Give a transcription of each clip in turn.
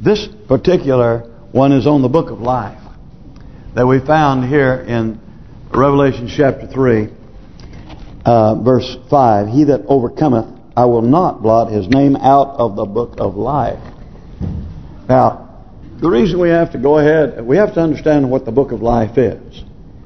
This particular one is on the book of life that we found here in Revelation chapter 3, verse 5. He that overcometh, I will not blot his name out of the book of life. Now, the reason we have to go ahead, we have to understand what the book of life is.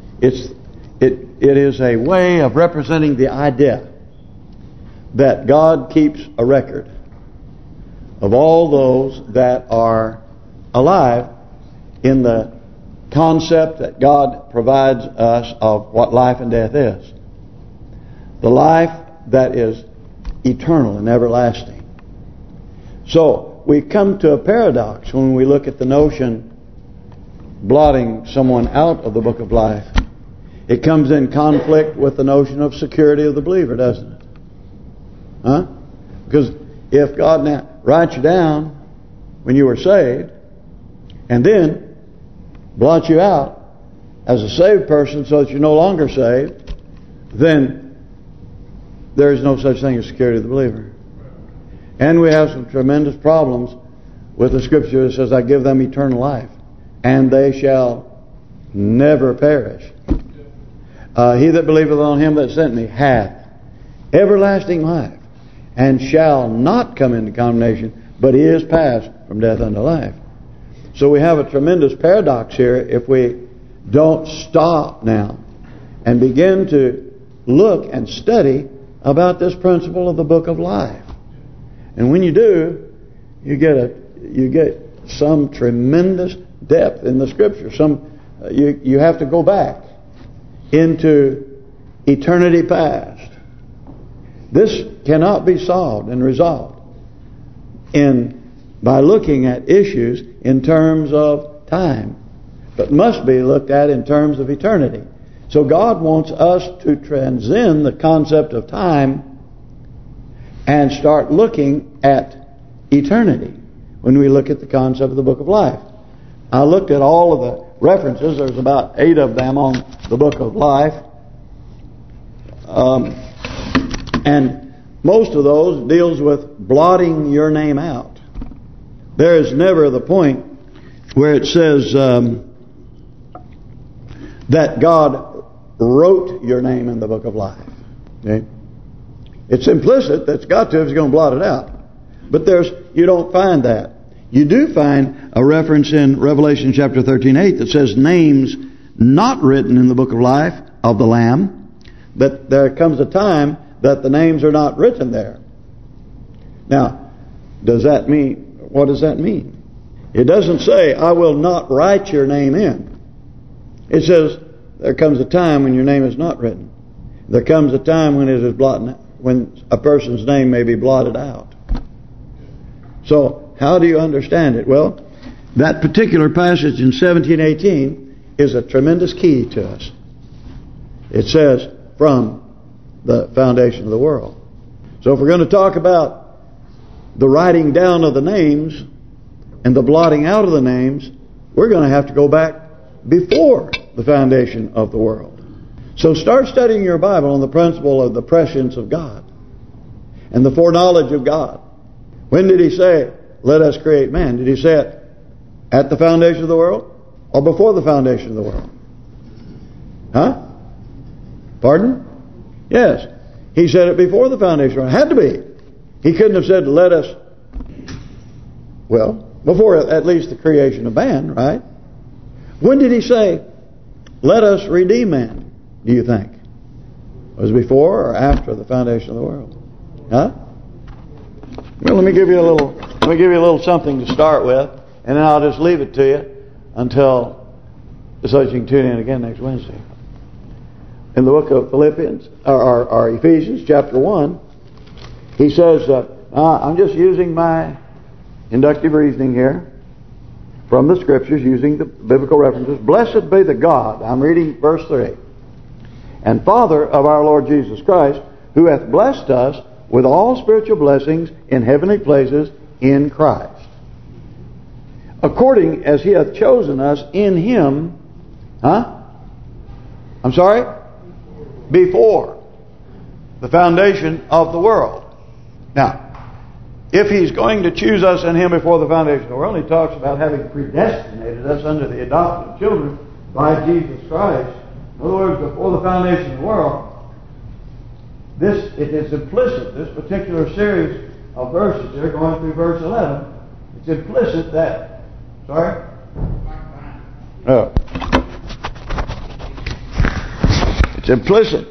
It is a way of representing the idea that God keeps a record of all those that are alive in the concept that God provides us of what life and death is. The life that is eternal and everlasting. So we come to a paradox when we look at the notion blotting someone out of the book of life. It comes in conflict with the notion of security of the believer, doesn't it? Huh? Because if God now writes you down when you were saved and then blots you out as a saved person so that you're no longer saved, then there is no such thing as security of the believer. And we have some tremendous problems with the scripture that says, I give them eternal life, and they shall never perish. He that believeth on him that sent me hath everlasting life, and shall not come into condemnation, but is passed from death unto life. So we have a tremendous paradox here if we don't stop now and begin to look and study about this principle of the book of life. And when you do, you get some tremendous depth in the scripture. You have to go back into eternity past. This cannot be solved and resolved by looking at issues in terms of time, but must be looked at in terms of eternity. So God wants us to transcend the concept of time and start looking at eternity when we look at the concept of the book of life. I looked at all of the references. There's about 8 of them on the book of life. And most of those deals with blotting your name out. There is never the point where it says that God wrote your name in the book of life. Okay? It's implicit that's got to if he's going to blot it out. But you don't find that. You do find a reference in Revelation chapter 13:8 that says names not written in the book of life of the Lamb. But there comes a time that the names are not written there. Now, what does that mean? It doesn't say, I will not write your name in. It says, there comes a time when your name is not written. There comes a time when it is when a person's name may be blotted out. So, how do you understand it? Well, that particular passage in 17:18 is a tremendous key to us. It says, from the foundation of the world. So if we're going to talk about the writing down of the names and the blotting out of the names, we're going to have to go back before the foundation of the world. So start studying your Bible on the principle of the prescience of God and the foreknowledge of God. When did he say, let us create man? Did he say it at the foundation of the world or before the foundation of the world? Huh? Pardon? Yes. He said it before the foundation of the world. It had to be. He couldn't have said, let us, before at least the creation of man, right? When did he say, let us redeem man, do you think? Was it before or after the foundation of the world? Huh? Well, let me give you a little something to start with, and then I'll just leave it to you until so that you can tune in again next Wednesday. In the book of Philippians, or Ephesians chapter 1, he says, I'm just using my inductive reasoning here from the scriptures, using the biblical references. Blessed be the God, I'm reading verse 3, and Father of our Lord Jesus Christ, who hath blessed us with all spiritual blessings in heavenly places in Christ, according as he hath chosen us in him, before the foundation of the world. Now, if He's going to choose us in Him before the foundation of the world, He talks about having predestinated us unto the adoption of children by Jesus Christ. In other words, before the foundation of the world, it is implicit, this particular series of verses here, going through verse 11, it's implicit that, it's implicit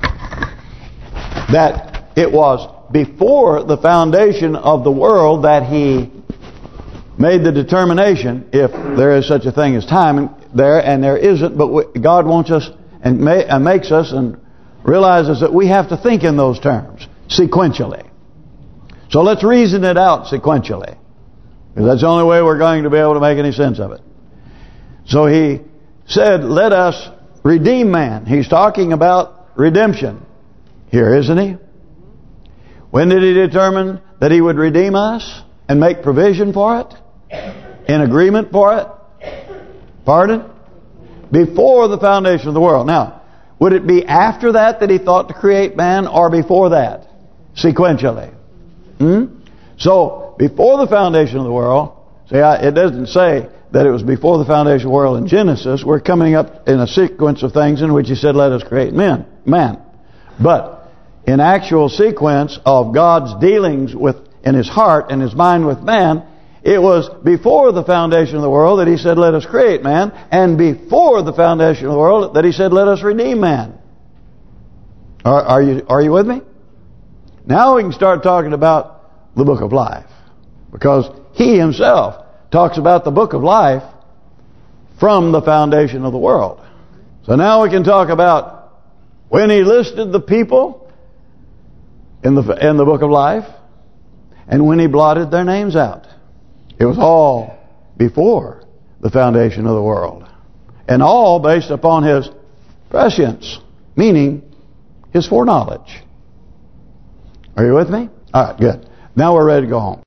that it was before the foundation of the world that He made the determination, if there is such a thing as time there, and there isn't, but God wants us and makes us and realizes that we have to think in those terms, sequentially. So let's reason it out sequentially, because that's the only way we're going to be able to make any sense of it. So He said, let us redeem man. He's talking about redemption here, isn't He? When did He determine that He would redeem us and make provision for it? In agreement for it? Pardon? Before the foundation of the world. Now, would it be after that He thought to create man, or before that? Sequentially. So, before the foundation of the world, see, it doesn't say that it was before the foundation of the world in Genesis. We're coming up in a sequence of things in which He said, let us create man. But in actual sequence of God's dealings in His heart and His mind with man, it was before the foundation of the world that He said, let us create man, and before the foundation of the world that He said, let us redeem man. Are you with me? Now we can start talking about the book of life, because He Himself talks about the book of life from the foundation of the world. So now we can talk about when He listed the people in the book of life, and when He blotted their names out. It was all before the foundation of the world, and all based upon His prescience, meaning His foreknowledge. Are you with me? All right, good. Now we're ready to go home.